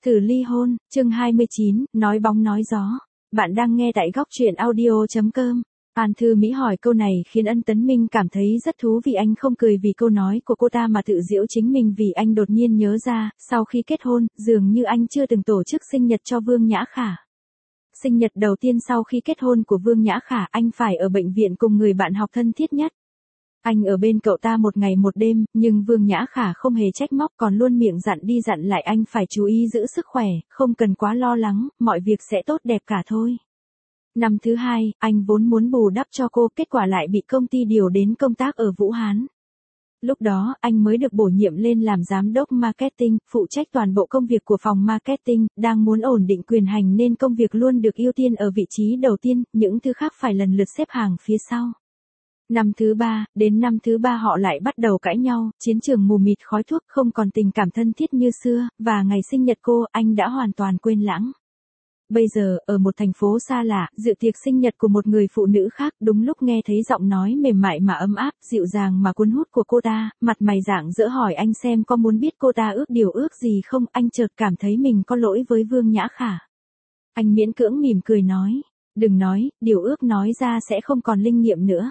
Thử ly hôn, chương 29, nói bóng nói gió. Bạn đang nghe tại góc truyện audio.com. An Thư Mỹ hỏi câu này khiến Ân Tấn Minh cảm thấy rất thú vị, anh không cười vì câu nói của cô ta mà tự giễu chính mình vì anh đột nhiên nhớ ra, sau khi kết hôn, dường như anh chưa từng tổ chức sinh nhật cho Vương Nhã Khả. Sinh nhật đầu tiên sau khi kết hôn của Vương Nhã Khả, anh phải ở bệnh viện cùng người bạn học thân thiết nhất. Anh ở bên cậu ta một ngày một đêm, nhưng Vương Nhã Khả không hề trách móc, còn luôn miệng dặn đi dặn lại anh phải chú ý giữ sức khỏe, không cần quá lo lắng, mọi việc sẽ tốt đẹp cả thôi. Năm thứ hai, anh vốn muốn bù đắp cho cô, kết quả lại bị công ty điều đến công tác ở Vũ Hán. Lúc đó, anh mới được bổ nhiệm lên làm giám đốc marketing, phụ trách toàn bộ công việc của phòng marketing, đang muốn ổn định quyền hành nên công việc luôn được ưu tiên ở vị trí đầu tiên, những thứ khác phải lần lượt xếp hàng phía sau. Năm thứ ba, đến năm thứ ba họ lại bắt đầu cãi nhau, chiến trường mù mịt khói thuốc, không còn tình cảm thân thiết như xưa, và ngày sinh nhật cô, anh đã hoàn toàn quên lãng. Bây giờ, ở một thành phố xa lạ, dự tiệc sinh nhật của một người phụ nữ khác, đúng lúc nghe thấy giọng nói mềm mại mà ấm áp, dịu dàng mà cuốn hút của cô ta, mặt mày rạng rỡ hỏi anh xem có muốn biết cô ta ước điều ước gì không, anh chợt cảm thấy mình có lỗi với Vương Nhã Khả. Anh miễn cưỡng mỉm cười nói, đừng nói, điều ước nói ra sẽ không còn linh nghiệm nữa.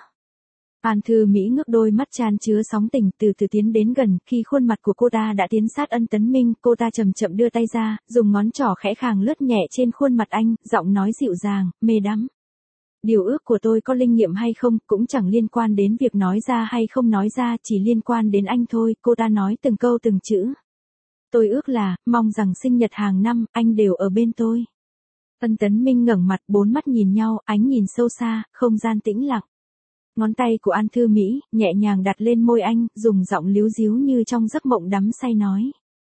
An Thư Mỹ ngước đôi mắt chan chứa sóng tình, từ từ tiến đến gần, khi khuôn mặt của cô ta đã tiến sát Ân Tấn Minh, cô ta chậm chậm đưa tay ra, dùng ngón trỏ khẽ khàng lướt nhẹ trên khuôn mặt anh, giọng nói dịu dàng, mê đắm. Điều ước của tôi có linh nghiệm hay không, cũng chẳng liên quan đến việc nói ra hay không nói ra, chỉ liên quan đến anh thôi, cô ta nói từng câu từng chữ. Tôi ước là, mong rằng sinh nhật hàng năm, anh đều ở bên tôi. Ân Tấn Minh ngẩng mặt, bốn mắt nhìn nhau, ánh nhìn sâu xa, không gian tĩnh lặng. Ngón tay của An Thư Mỹ, nhẹ nhàng đặt lên môi anh, dùng giọng líu díu như trong giấc mộng đắm say nói.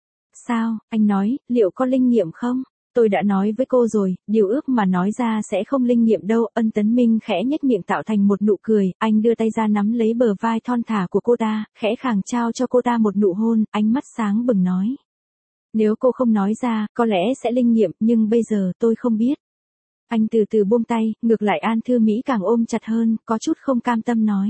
Sao, anh nói, liệu có linh nghiệm không? Tôi đã nói với cô rồi, điều ước mà nói ra sẽ không linh nghiệm đâu. Ân Tấn Minh khẽ nhếch miệng tạo thành một nụ cười, anh đưa tay ra nắm lấy bờ vai thon thả của cô ta, khẽ khàng trao cho cô ta một nụ hôn, ánh mắt sáng bừng nói. Nếu cô không nói ra, có lẽ sẽ linh nghiệm, nhưng bây giờ tôi không biết. Anh từ từ buông tay, ngược lại An Thư Mỹ càng ôm chặt hơn, có chút không cam tâm nói.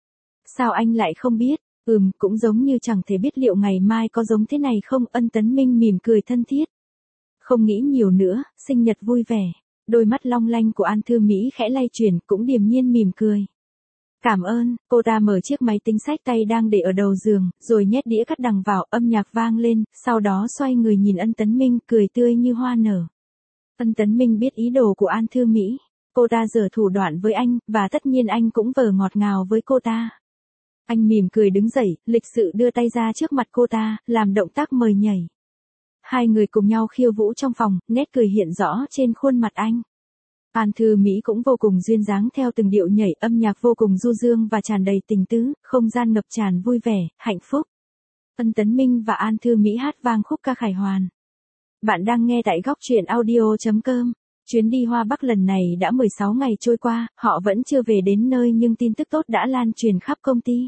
Sao anh lại không biết? Cũng giống như chẳng thể biết liệu ngày mai có giống thế này không. Ân Tấn Minh mỉm cười thân thiết. Không nghĩ nhiều nữa, sinh nhật vui vẻ. Đôi mắt long lanh của An Thư Mỹ khẽ lay chuyển, cũng điềm nhiên mỉm cười. Cảm ơn, cô ta mở chiếc máy tính xách tay đang để ở đầu giường, rồi nhét đĩa cắt đằng vào, âm nhạc vang lên, sau đó xoay người nhìn Ân Tấn Minh, cười tươi như hoa nở. Ân Tấn Minh biết ý đồ của An Thư Mỹ, cô ta giở thủ đoạn với anh, và tất nhiên anh cũng vờ ngọt ngào với cô ta. Anh mỉm cười đứng dậy, lịch sự đưa tay ra trước mặt cô ta, làm động tác mời nhảy. Hai người cùng nhau khiêu vũ trong phòng, nét cười hiện rõ trên khuôn mặt anh. An Thư Mỹ cũng vô cùng duyên dáng theo từng điệu nhảy, âm nhạc vô cùng du dương và tràn đầy tình tứ, không gian ngập tràn vui vẻ, hạnh phúc. Ân Tấn Minh và An Thư Mỹ hát vang khúc ca khải hoàn. Bạn đang nghe tại góc truyện audio.com. Chuyến đi Hoa Bắc lần này đã 16 ngày trôi qua, họ vẫn chưa về đến nơi nhưng tin tức tốt đã lan truyền khắp công ty.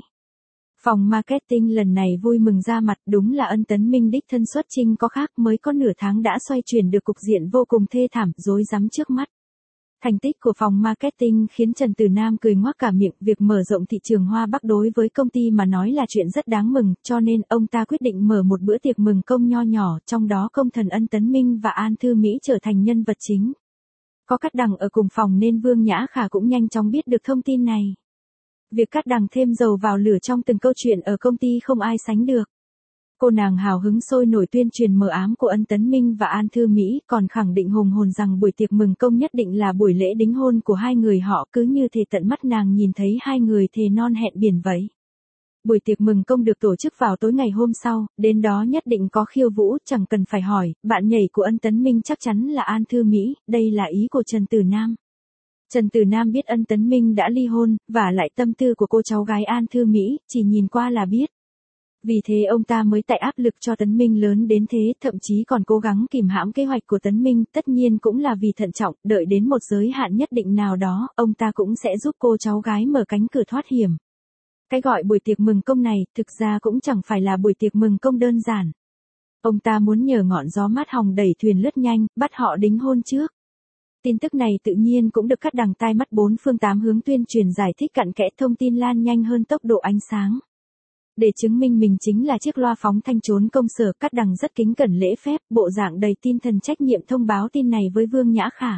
Phòng marketing lần này vui mừng ra mặt, đúng là Ân Tấn Minh đích thân xuất chinh có khác, mới có nửa tháng đã xoay chuyển được cục diện vô cùng thê thảm, rối rắm trước mắt. Thành tích của phòng marketing khiến Trần Tử Nam cười ngoác cả miệng, việc mở rộng thị trường Hoa Bắc đối với công ty mà nói là chuyện rất đáng mừng, cho nên ông ta quyết định mở một bữa tiệc mừng công nho nhỏ, trong đó công thần Ân Tấn Minh và An Thư Mỹ trở thành nhân vật chính. Có Cát Đằng ở cùng phòng nên Vương Nhã Khả cũng nhanh chóng biết được thông tin này. Việc Cát Đằng thêm dầu vào lửa trong từng câu chuyện ở công ty không ai sánh được. Cô nàng hào hứng sôi nổi tuyên truyền mờ ám của Ân Tấn Minh và An Thư Mỹ, còn khẳng định hùng hồn rằng buổi tiệc mừng công nhất định là buổi lễ đính hôn của hai người họ, cứ như thể tận mắt nàng nhìn thấy hai người thề non hẹn biển vậy. Buổi tiệc mừng công được tổ chức vào tối ngày hôm sau, đến đó nhất định có khiêu vũ, chẳng cần phải hỏi, bạn nhảy của Ân Tấn Minh chắc chắn là An Thư Mỹ, đây là ý của Trần Tử Nam. Trần Tử Nam biết Ân Tấn Minh đã ly hôn, và lại tâm tư của cô cháu gái An Thư Mỹ, chỉ nhìn qua là biết. Vì thế ông ta mới tạo áp lực cho Tấn Minh lớn đến thế, thậm chí còn cố gắng kìm hãm kế hoạch của Tấn Minh, tất nhiên cũng là vì thận trọng, đợi đến một giới hạn nhất định nào đó, ông ta cũng sẽ giúp cô cháu gái mở cánh cửa thoát hiểm. Cái gọi buổi tiệc mừng công này, thực ra cũng chẳng phải là buổi tiệc mừng công đơn giản. Ông ta muốn nhờ ngọn gió mát hòng đẩy thuyền lướt nhanh, bắt họ đính hôn trước. Tin tức này tự nhiên cũng được Cát Đằng tai mắt bốn phương tám hướng tuyên truyền giải thích cặn kẽ, thông tin lan nhanh hơn tốc độ ánh sáng. Để chứng minh mình chính là chiếc loa phóng thanh trốn công sở, Cát Đằng rất kính cẩn lễ phép, bộ dạng đầy tin thần trách nhiệm thông báo tin này với Vương Nhã Khả.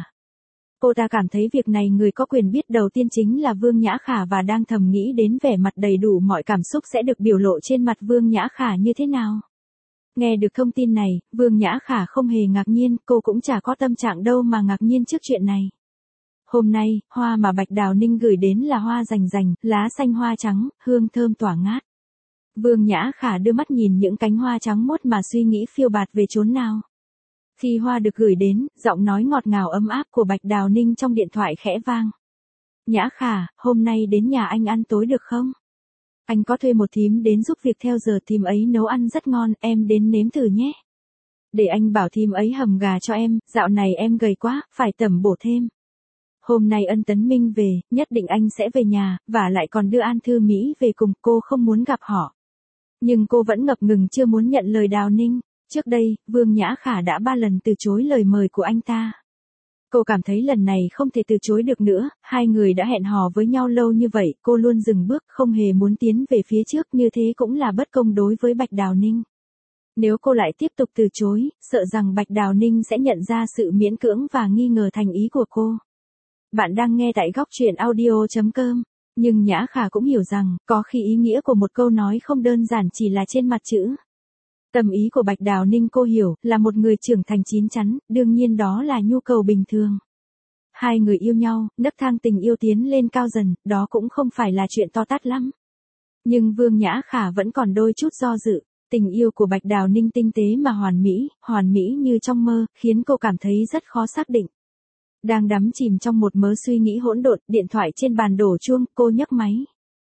Cô ta cảm thấy việc này người có quyền biết đầu tiên chính là Vương Nhã Khả và đang thầm nghĩ đến vẻ mặt đầy đủ mọi cảm xúc sẽ được biểu lộ trên mặt Vương Nhã Khả như thế nào. Nghe được thông tin này, Vương Nhã Khả không hề ngạc nhiên, cô cũng chả có tâm trạng đâu mà ngạc nhiên trước chuyện này. Hôm nay, hoa mà Bạch Đào Ninh gửi đến là hoa rành rành, lá xanh hoa trắng, hương thơm tỏa ngát. Vương Nhã Khả đưa mắt nhìn những cánh hoa trắng muốt mà suy nghĩ phiêu bạt về chốn nào. Khi hoa được gửi đến, giọng nói ngọt ngào ấm áp của Bạch Đào Ninh trong điện thoại khẽ vang. Nhã Khả, hôm nay đến nhà anh ăn tối được không? Anh có thuê một thím đến giúp việc theo giờ, thím ấy nấu ăn rất ngon, em đến nếm thử nhé. Để anh bảo thím ấy hầm gà cho em, dạo này em gầy quá, phải tẩm bổ thêm. Hôm nay Ân Tấn Minh về, nhất định anh sẽ về nhà, và lại còn đưa An Thư Mỹ về cùng, cô không muốn gặp họ. Nhưng cô vẫn ngập ngừng chưa muốn nhận lời Đào Ninh. Trước đây, Vương Nhã Khả đã 3 lần từ chối lời mời của anh ta. Cô cảm thấy lần này không thể từ chối được nữa, hai người đã hẹn hò với nhau lâu như vậy, cô luôn dừng bước, không hề muốn tiến về phía trước, như thế cũng là bất công đối với Bạch Đào Ninh. Nếu cô lại tiếp tục từ chối, sợ rằng Bạch Đào Ninh sẽ nhận ra sự miễn cưỡng và nghi ngờ thành ý của cô. Bạn đang nghe tại góc truyện audio.com. Nhưng Nhã Khả cũng hiểu rằng, có khi ý nghĩa của một câu nói không đơn giản chỉ là trên mặt chữ. Tâm ý của Bạch Đào Ninh cô hiểu, là một người trưởng thành chín chắn, đương nhiên đó là nhu cầu bình thường. Hai người yêu nhau, nấc thang tình yêu tiến lên cao dần, đó cũng không phải là chuyện to tát lắm. Nhưng Vương Nhã Khả vẫn còn đôi chút do dự. Tình yêu của Bạch Đào Ninh tinh tế mà hoàn mỹ như trong mơ, khiến cô cảm thấy rất khó xác định. Đang đắm chìm trong một mớ suy nghĩ hỗn độn, điện thoại trên bàn đổ chuông, cô nhấc máy.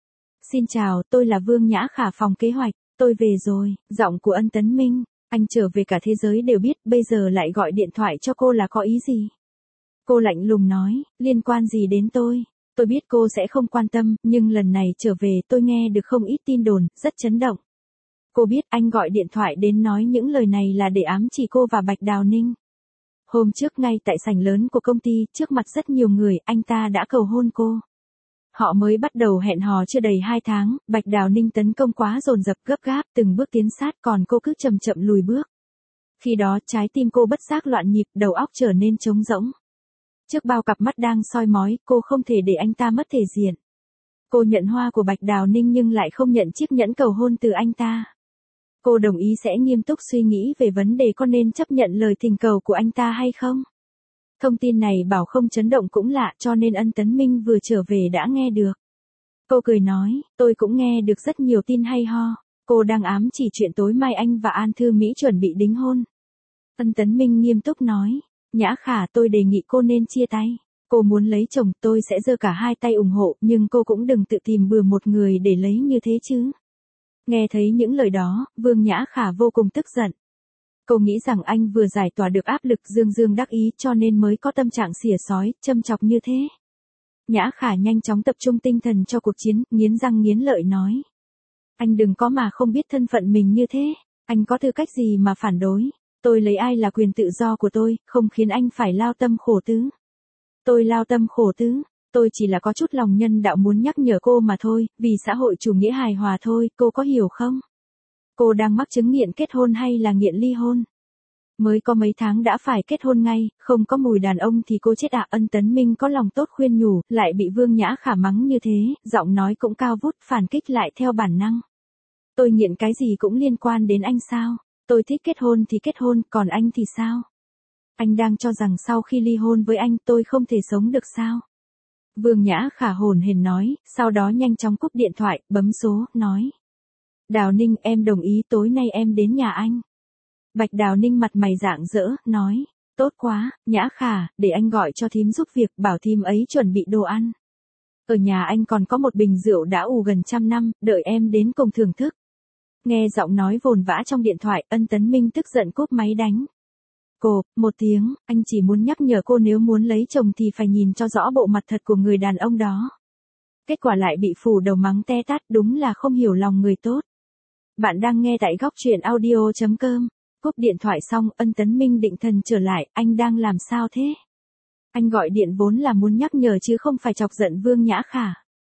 Xin chào, tôi là Vương Nhã Khả, phòng kế hoạch, tôi về rồi, giọng của Ân Tấn Minh, anh trở về cả thế giới đều biết, bây giờ lại gọi điện thoại cho cô là có ý gì? Cô lạnh lùng nói, liên quan gì đến tôi biết cô sẽ không quan tâm, nhưng lần này trở về tôi nghe được không ít tin đồn, rất chấn động. Cô biết anh gọi điện thoại đến nói những lời này là để ám chỉ cô và Bạch Đào Ninh. Hôm trước ngay tại sảnh lớn của công ty, trước mặt rất nhiều người, anh ta đã cầu hôn cô. Họ mới bắt đầu hẹn hò chưa đầy 2 tháng, Bạch Đào Ninh tấn công quá dồn dập gấp gáp, từng bước tiến sát, còn cô cứ chậm chậm lùi bước. Khi đó trái tim cô bất giác loạn nhịp, đầu óc trở nên trống rỗng. Trước bao cặp mắt đang soi mói, cô không thể để anh ta mất thể diện. Cô nhận hoa của Bạch Đào Ninh nhưng lại không nhận chiếc nhẫn cầu hôn từ anh ta. Cô đồng ý sẽ nghiêm túc suy nghĩ về vấn đề có nên chấp nhận lời thỉnh cầu của anh ta hay không. Thông tin này bảo không chấn động cũng lạ, cho nên Ân Tấn Minh vừa trở về đã nghe được. Cô cười nói, tôi cũng nghe được rất nhiều tin hay ho. Cô đang ám chỉ chuyện tối mai anh và An Thư Mỹ chuẩn bị đính hôn. Ân Tấn Minh nghiêm túc nói, Nhã Khả, tôi đề nghị cô nên chia tay. Cô muốn lấy chồng, tôi sẽ giơ cả hai tay ủng hộ, nhưng cô cũng đừng tự tìm bừa một người để lấy như thế chứ. Nghe thấy những lời đó, Vương Nhã Khả vô cùng tức giận. Cô nghĩ rằng anh vừa giải tỏa được áp lực, dương đắc ý, cho nên mới có tâm trạng xỉa xói, châm chọc như thế. Nhã Khả nhanh chóng tập trung tinh thần cho cuộc chiến, nghiến răng nghiến lợi nói. Anh đừng có mà không biết thân phận mình như thế, anh có tư cách gì mà phản đối. Tôi lấy ai là quyền tự do của tôi, không khiến anh phải lao tâm khổ tứ. Tôi lao tâm khổ tứ, tôi chỉ là có chút lòng nhân đạo muốn nhắc nhở cô mà thôi, vì xã hội chủ nghĩa hài hòa thôi, cô có hiểu không? Cô đang mắc chứng nghiện kết hôn hay là nghiện ly hôn? Mới có mấy tháng đã phải kết hôn ngay, không có mùi đàn ông thì cô chết ạ. Ân Tấn Minh có lòng tốt khuyên nhủ, lại bị Vương Nhã Khả mắng như thế, giọng nói cũng cao vút, phản kích lại theo bản năng. Tôi nghiện cái gì cũng liên quan đến anh sao? Tôi thích kết hôn thì kết hôn, còn anh thì sao? Anh đang cho rằng sau khi ly hôn với anh tôi không thể sống được sao? Vương Nhã Khả hồn hển nói, sau đó nhanh chóng cúp điện thoại, bấm số, nói. Đào Ninh, em đồng ý tối nay em đến nhà anh. Bạch Đào Ninh mặt mày rạng rỡ, nói. Tốt quá, Nhã Khả, để anh gọi cho thím giúp việc, bảo thím ấy chuẩn bị đồ ăn. Ở nhà anh còn có một bình rượu đã ủ gần 100 năm, đợi em đến cùng thưởng thức. Nghe giọng nói vồn vã trong điện thoại, Ân Tấn Minh tức giận cúp máy đánh. Cô, một tiếng, anh chỉ muốn nhắc nhở cô nếu muốn lấy chồng thì phải nhìn cho rõ bộ mặt thật của người đàn ông đó. Kết quả lại bị phủ đầu mắng te tát, đúng là không hiểu lòng người tốt. Bạn đang nghe tại góc truyện audio.com. Cúp điện thoại xong, Ân Tấn Minh định thần trở lại, anh đang làm sao thế? Anh gọi điện vốn là muốn nhắc nhở chứ không phải chọc giận Vương Nhã Khả.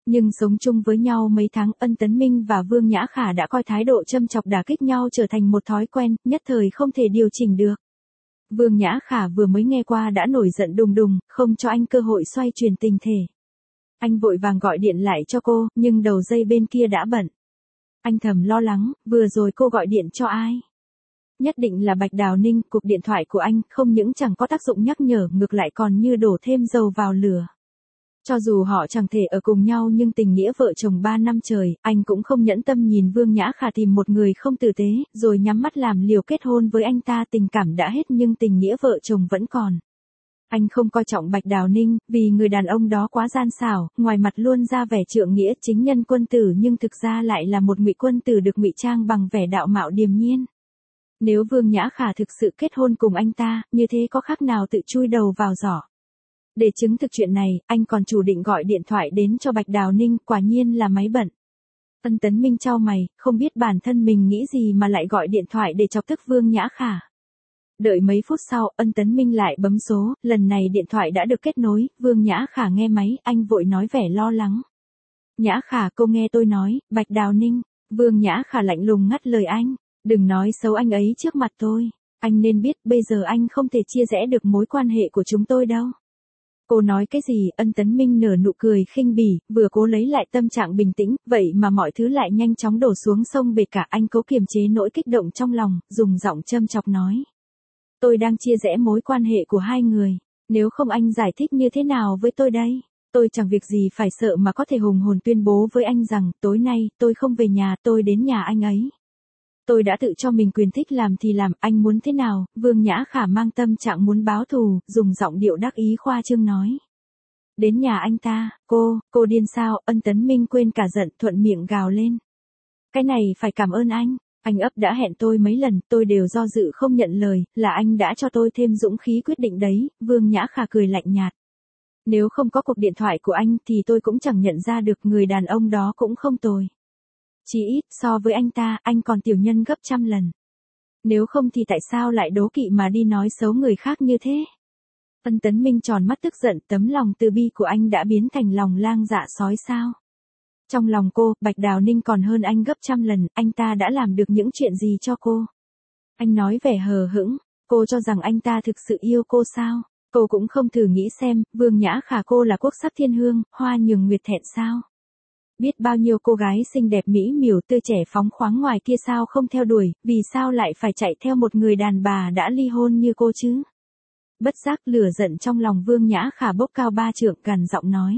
Nhưng sống chung với nhau mấy tháng, Ân Tấn Minh và Vương Nhã Khả đã coi thái độ châm chọc đả kích nhau trở thành một thói quen, nhất thời không thể điều chỉnh được. Vương Nhã Khả vừa mới nghe qua đã nổi giận đùng đùng, không cho anh cơ hội xoay chuyển tình thể. Anh vội vàng gọi điện lại cho cô, nhưng đầu dây bên kia đã bận. Anh thầm lo lắng, vừa rồi cô gọi điện cho ai? Nhất định là Bạch Đào Ninh. Cuộc điện thoại của anh không những chẳng có tác dụng nhắc nhở, ngược lại còn như đổ thêm dầu vào lửa. Cho dù họ chẳng thể ở cùng nhau nhưng tình nghĩa vợ chồng 3 năm trời, anh cũng không nhẫn tâm nhìn Vương Nhã Khả tìm một người không tử tế, rồi nhắm mắt làm liều kết hôn với anh ta. Tình cảm đã hết nhưng tình nghĩa vợ chồng vẫn còn. Anh không coi trọng Bạch Đào Ninh, vì người đàn ông đó quá gian xảo, ngoài mặt luôn ra vẻ trượng nghĩa chính nhân quân tử nhưng thực ra lại là một ngụy quân tử được ngụy trang bằng vẻ đạo mạo điềm nhiên. Nếu Vương Nhã Khả thực sự kết hôn cùng anh ta, như thế có khác nào tự chui đầu vào giỏ. Để chứng thực chuyện này, anh còn chủ định gọi điện thoại đến cho Bạch Đào Ninh, quả nhiên là máy bận. Ân Tấn Minh chau mày, không biết bản thân mình nghĩ gì mà lại gọi điện thoại để chọc tức Vương Nhã Khả. Đợi mấy phút sau, Ân Tấn Minh lại bấm số, lần này điện thoại đã được kết nối, Vương Nhã Khả nghe máy, anh vội nói vẻ lo lắng. Nhã Khả, cô nghe tôi nói, Bạch Đào Ninh. Vương Nhã Khả lạnh lùng ngắt lời anh, đừng nói xấu anh ấy trước mặt tôi. Anh nên biết bây giờ anh không thể chia rẽ được mối quan hệ của chúng tôi đâu. Cô nói cái gì? Ân Tấn Minh nở nụ cười khinh bỉ, vừa cố lấy lại tâm trạng bình tĩnh, vậy mà mọi thứ lại nhanh chóng đổ xuống sông bể cả. Anh cố kiềm chế nỗi kích động trong lòng, dùng giọng châm chọc nói. Tôi đang chia rẽ mối quan hệ của hai người, nếu không anh giải thích như thế nào với tôi đây? Tôi chẳng việc gì phải sợ mà có thể hùng hồn tuyên bố với anh rằng, tối nay, tôi không về nhà, tôi đến nhà anh ấy. Tôi đã tự cho mình quyền thích làm thì làm, anh muốn thế nào? Vương Nhã Khả mang tâm trạng muốn báo thù, dùng giọng điệu đắc ý khoa trương nói. Đến nhà anh ta, cô điên sao? Ân Tấn Minh quên cả giận, thuận miệng gào lên. Cái này phải cảm ơn anh ấp đã hẹn tôi mấy lần, tôi đều do dự không nhận lời, là anh đã cho tôi thêm dũng khí quyết định đấy. Vương Nhã Khả cười lạnh nhạt. Nếu không có cuộc điện thoại của anh thì tôi cũng chẳng nhận ra được người đàn ông đó cũng không tồi. Chỉ ít so với anh ta, anh còn tiểu nhân gấp trăm lần. Nếu không thì tại sao lại đố kỵ mà đi nói xấu người khác như thế? Ân Tấn Minh tròn mắt tức giận, tấm lòng từ bi của anh đã biến thành lòng lang dạ sói sao? Trong lòng cô, Bạch Đào Ninh còn hơn anh gấp trăm lần, anh ta đã làm được những chuyện gì cho cô? Anh nói vẻ hờ hững, cô cho rằng anh ta thực sự yêu cô sao? Cô cũng không thử nghĩ xem, Vương Nhã Khả cô là quốc sắc thiên hương, hoa nhường nguyệt thẹn sao? Biết bao nhiêu cô gái xinh đẹp mỹ miều tươi trẻ phóng khoáng ngoài kia sao không theo đuổi, vì sao lại phải chạy theo một người đàn bà đã ly hôn như cô chứ? Bất giác lửa giận trong lòng Vương Nhã Khả bốc cao ba trượng, gằn giọng nói.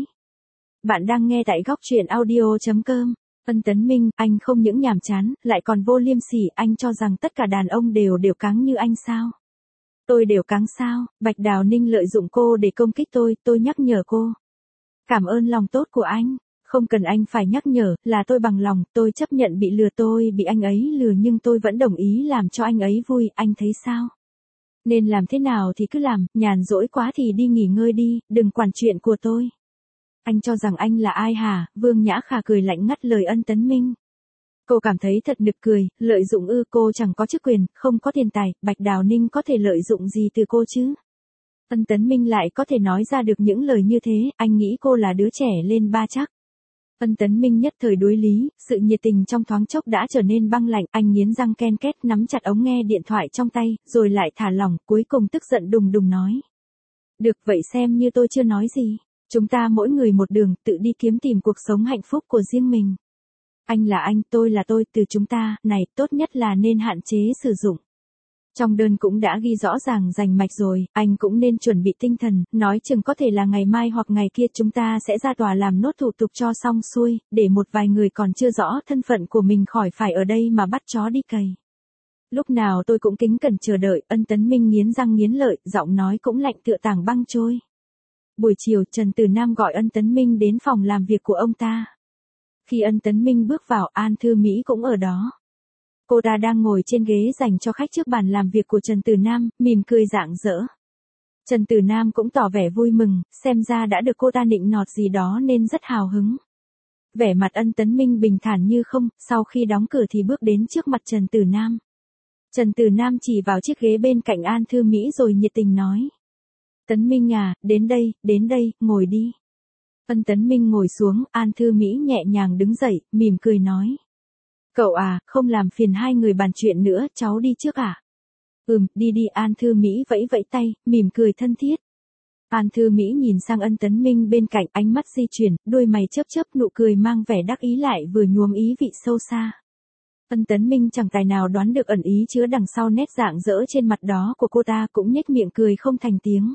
Bạn đang nghe tại góc truyện audio.com. Ân Tấn Minh, anh không những nhàm chán, lại còn vô liêm sỉ, anh cho rằng tất cả đàn ông đều cáng như anh sao? Tôi đều cáng sao? Bạch Đào Ninh lợi dụng cô để công kích tôi nhắc nhở cô. Cảm ơn lòng tốt của anh. Không cần anh phải nhắc nhở, là tôi bằng lòng, tôi chấp nhận bị lừa, tôi bị anh ấy lừa nhưng tôi vẫn đồng ý làm cho anh ấy vui, anh thấy sao? Nên làm thế nào thì cứ làm, nhàn rỗi quá thì đi nghỉ ngơi đi, đừng quản chuyện của tôi. Anh cho rằng anh là ai hả? Vương Nhã Khả cười lạnh ngắt lời Ân Tấn Minh. Cô cảm thấy thật nực cười, lợi dụng cô chẳng có chức quyền, không có tiền tài, Bạch Đào Ninh có thể lợi dụng gì từ cô chứ? Ân Tấn Minh lại có thể nói ra được những lời như thế, anh nghĩ cô là đứa trẻ lên ba chắc. Ân Tấn Minh nhất thời đối lý, sự nhiệt tình trong thoáng chốc đã trở nên băng lạnh, anh nghiến răng ken két nắm chặt ống nghe điện thoại trong tay, rồi lại thả lỏng, cuối cùng tức giận đùng đùng nói. Được vậy xem như tôi chưa nói gì, chúng ta mỗi người một đường, tự đi kiếm tìm cuộc sống hạnh phúc của riêng mình. Anh là anh, tôi là tôi, từ chúng ta, này, tốt nhất là nên hạn chế sử dụng. Trong đơn cũng đã ghi rõ ràng rành mạch rồi, anh cũng nên chuẩn bị tinh thần, nói chừng có thể là ngày mai hoặc ngày kia chúng ta sẽ ra tòa làm nốt thủ tục cho xong xuôi, để một vài người còn chưa rõ thân phận của mình khỏi phải ở đây mà bắt chó đi cày. Lúc nào tôi cũng kính cẩn chờ đợi. Ân Tấn Minh nghiến răng nghiến lợi, giọng nói cũng lạnh tựa tảng băng trôi. Buổi chiều, Trần Tử Nam gọi Ân Tấn Minh đến phòng làm việc của ông ta. Khi Ân Tấn Minh bước vào, An Thư Mỹ cũng ở đó. Cô ta đang ngồi trên ghế dành cho khách trước bàn làm việc của Trần Tử Nam, mỉm cười rạng rỡ. Trần Tử Nam cũng tỏ vẻ vui mừng, xem ra đã được cô ta nịnh nọt gì đó nên rất hào hứng. Vẻ mặt Ân Tấn Minh bình thản như không, sau khi đóng cửa thì bước đến trước mặt Trần Tử Nam. Trần Tử Nam chỉ vào chiếc ghế bên cạnh An Thư Mỹ rồi nhiệt tình nói. Tấn Minh à, đến đây, ngồi đi. Ân Tấn Minh ngồi xuống, An Thư Mỹ nhẹ nhàng đứng dậy, mỉm cười nói. Cậu à, không làm phiền hai người bàn chuyện nữa, cháu đi trước à? Đi đi, An Thư Mỹ vẫy vẫy tay, mỉm cười thân thiết. An Thư Mỹ nhìn sang Ân Tấn Minh bên cạnh, ánh mắt di chuyển, đôi mày chớp chớp, nụ cười mang vẻ đắc ý lại vừa nhuốm ý vị sâu xa. Ân Tấn Minh chẳng tài nào đoán được ẩn ý chứa đằng sau nét rạng rỡ trên mặt đó của cô ta, cũng nhếch miệng cười không thành tiếng.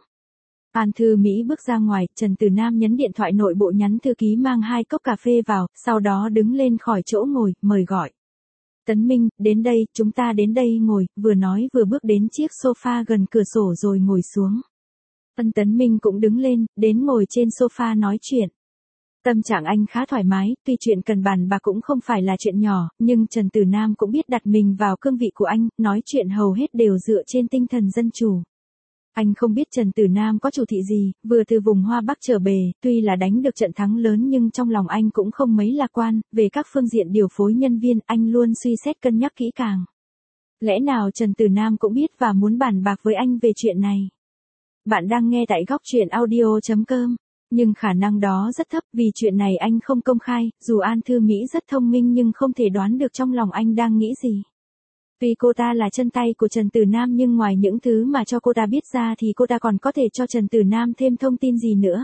An Thư Mỹ bước ra ngoài, Trần Tử Nam nhấn điện thoại nội bộ nhắn thư ký mang 2 cốc cà phê vào, sau đó đứng lên khỏi chỗ ngồi, mời gọi. Tấn Minh, đến đây, chúng ta đến đây ngồi, vừa nói vừa bước đến chiếc sofa gần cửa sổ rồi ngồi xuống. Ân Tấn Minh cũng đứng lên, đến ngồi trên sofa nói chuyện. Tâm trạng anh khá thoải mái, tuy chuyện cần bàn bạc cũng không phải là chuyện nhỏ, nhưng Trần Tử Nam cũng biết đặt mình vào cương vị của anh, nói chuyện hầu hết đều dựa trên tinh thần dân chủ. Anh không biết Trần Tử Nam có chủ thị gì, vừa từ vùng Hoa Bắc trở về, tuy là đánh được trận thắng lớn nhưng trong lòng anh cũng không mấy lạc quan, về các phương diện điều phối nhân viên, anh luôn suy xét cân nhắc kỹ càng. Lẽ nào Trần Tử Nam cũng biết và muốn bàn bạc với anh về chuyện này? Bạn đang nghe tại góc truyện audio.com, nhưng khả năng đó rất thấp vì chuyện này anh không công khai, dù An Thư Mỹ rất thông minh nhưng không thể đoán được trong lòng anh đang nghĩ gì. Tuy cô ta là chân tay của Trần Tử Nam nhưng ngoài những thứ mà cho cô ta biết ra thì cô ta còn có thể cho Trần Tử Nam thêm thông tin gì nữa.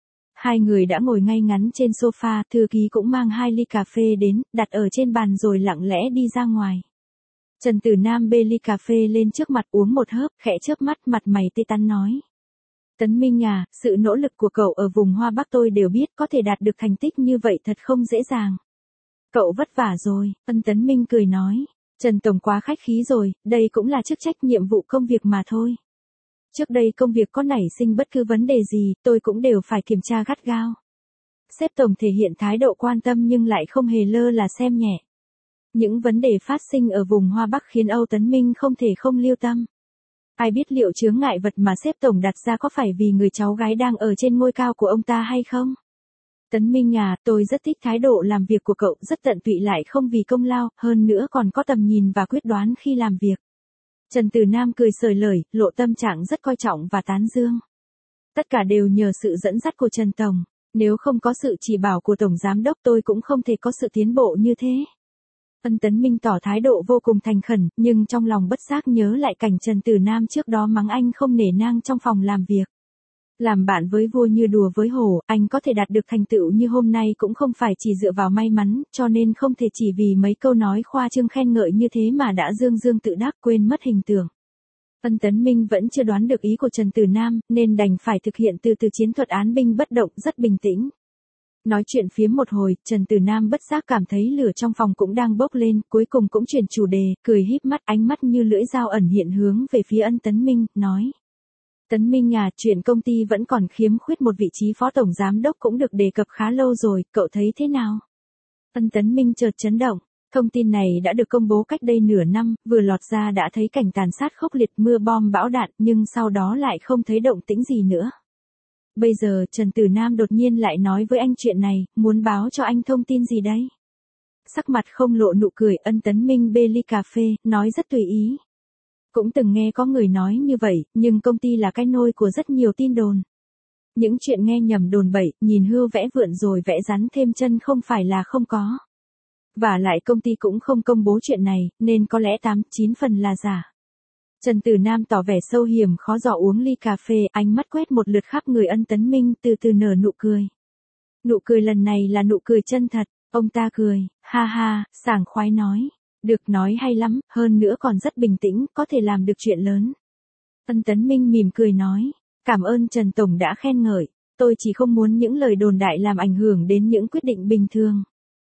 Hai người đã ngồi ngay ngắn trên sofa, thư ký cũng mang 2 ly cà phê đến, đặt ở trên bàn rồi lặng lẽ đi ra ngoài. Trần Tử Nam bê ly cà phê lên trước mặt uống một hớp, khẽ chớp mắt, mặt mày tê tắn nói. Tấn Minh à, sự nỗ lực của cậu ở vùng Hoa Bắc tôi đều biết, có thể đạt được thành tích như vậy thật không dễ dàng. Cậu vất vả rồi, Ân Tấn Minh cười nói. Trần Tổng quá khách khí rồi, đây cũng là chức trách nhiệm vụ công việc mà thôi. Trước đây công việc có nảy sinh bất cứ vấn đề gì, tôi cũng đều phải kiểm tra gắt gao. Sếp Tổng thể hiện thái độ quan tâm nhưng lại không hề lơ là xem nhẹ. Những vấn đề phát sinh ở vùng Hoa Bắc khiến Âu Tấn Minh không thể không lưu tâm. Ai biết liệu chướng ngại vật mà sếp Tổng đặt ra có phải vì người cháu gái đang ở trên ngôi cao của ông ta hay không? Tấn Minh à, tôi rất thích thái độ làm việc của cậu, rất tận tụy lại không vì công lao, hơn nữa còn có tầm nhìn và quyết đoán khi làm việc. Trần Tử Nam cười xởi lởi, lộ tâm trạng rất coi trọng và tán dương. Tất cả đều nhờ sự dẫn dắt của Trần Tổng, nếu không có sự chỉ bảo của Tổng Giám Đốc tôi cũng không thể có sự tiến bộ như thế. Ân Tấn Minh tỏ thái độ vô cùng thành khẩn, nhưng trong lòng bất giác nhớ lại cảnh Trần Tử Nam trước đó mắng anh không nể nang trong phòng làm việc. Làm bạn với vua như đùa với hổ, anh có thể đạt được thành tựu như hôm nay cũng không phải chỉ dựa vào may mắn, cho nên không thể chỉ vì mấy câu nói khoa trương khen ngợi như thế mà đã dương dương tự đắc quên mất hình tượng. Ân Tấn Minh vẫn chưa đoán được ý của Trần Tử Nam, nên đành phải thực hiện từ từ chiến thuật án binh bất động rất bình tĩnh. Nói chuyện phiếm một hồi, Trần Tử Nam bất giác cảm thấy lửa trong phòng cũng đang bốc lên, cuối cùng cũng chuyển chủ đề, cười híp mắt, ánh mắt như lưỡi dao ẩn hiện hướng về phía Ân Tấn Minh, nói. Tấn Minh à, chuyện công ty vẫn còn khiếm khuyết một vị trí phó tổng giám đốc cũng được đề cập khá lâu rồi, cậu thấy thế nào? Ân Tấn Minh chợt chấn động, thông tin này đã được công bố cách đây nửa năm, vừa lọt ra đã thấy cảnh tàn sát khốc liệt, mưa bom bão đạn, nhưng sau đó lại không thấy động tĩnh gì nữa. Bây giờ Trần Tử Nam đột nhiên lại nói với anh chuyện này, muốn báo cho anh thông tin gì đấy? Sắc mặt không lộ nụ cười, Ân Tấn Minh bê ly cà phê, nói rất tùy ý. Cũng từng nghe có người nói như vậy, nhưng công ty là cái nôi của rất nhiều tin đồn. Những chuyện nghe nhầm đồn bậy, nhìn hươu vẽ vượn rồi vẽ rắn thêm chân không phải là không có. Và lại công ty cũng không công bố chuyện này, nên có lẽ 8-9 phần là giả. Trần Tử Nam tỏ vẻ sâu hiểm khó dò uống ly cà phê, ánh mắt quét một lượt khắp người Ân Tấn Minh, từ từ nở nụ cười. Nụ cười lần này là nụ cười chân thật, ông ta cười, ha ha, sảng khoái nói. Được, nói hay lắm, hơn nữa còn rất bình tĩnh, có thể làm được chuyện lớn. Ân Tấn Minh mỉm cười nói, cảm ơn Trần Tổng đã khen ngợi, tôi chỉ không muốn những lời đồn đại làm ảnh hưởng đến những quyết định bình thường.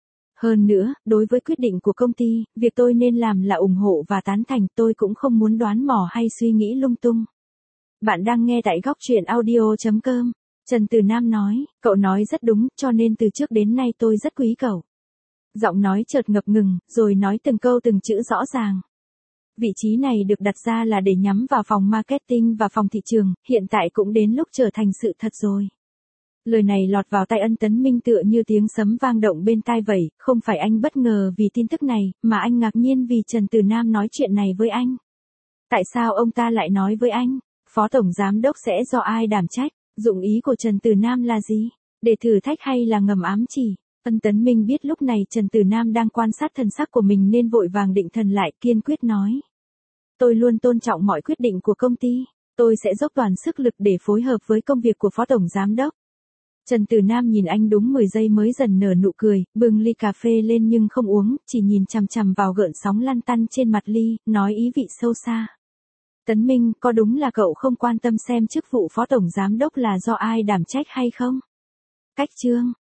Hơn nữa, đối với quyết định của công ty, việc tôi nên làm là ủng hộ và tán thành, tôi cũng không muốn đoán mò hay suy nghĩ lung tung. Bạn đang nghe tại góc truyện audio.com. Trần Tử Nam nói, cậu nói rất đúng, cho nên từ trước đến nay tôi rất quý cậu. Giọng nói chợt ngập ngừng, rồi nói từng câu từng chữ rõ ràng. Vị trí này được đặt ra là để nhắm vào phòng marketing và phòng thị trường, hiện tại cũng đến lúc trở thành sự thật rồi. Lời này lọt vào tai Ân Tấn Minh tựa như tiếng sấm vang động bên tai vậy, không phải anh bất ngờ vì tin tức này, mà anh ngạc nhiên vì Trần Tử Nam nói chuyện này với anh. Tại sao ông ta lại nói với anh, phó tổng giám đốc sẽ do ai đảm trách, dụng ý của Trần Tử Nam là gì? Để thử thách hay là ngầm ám chỉ? Ân Tấn Minh biết lúc này Trần Tử Nam đang quan sát thần sắc của mình nên vội vàng định thần lại, kiên quyết nói. Tôi luôn tôn trọng mọi quyết định của công ty. Tôi sẽ dốc toàn sức lực để phối hợp với công việc của Phó Tổng Giám Đốc. Trần Tử Nam nhìn anh đúng 10 giây mới dần nở nụ cười, bưng ly cà phê lên nhưng không uống, chỉ nhìn chằm chằm vào gợn sóng lăn tăn trên mặt ly, nói ý vị sâu xa. Tấn Minh, có đúng là cậu không quan tâm xem chức vụ Phó Tổng Giám Đốc là do ai đảm trách hay không? Cách chương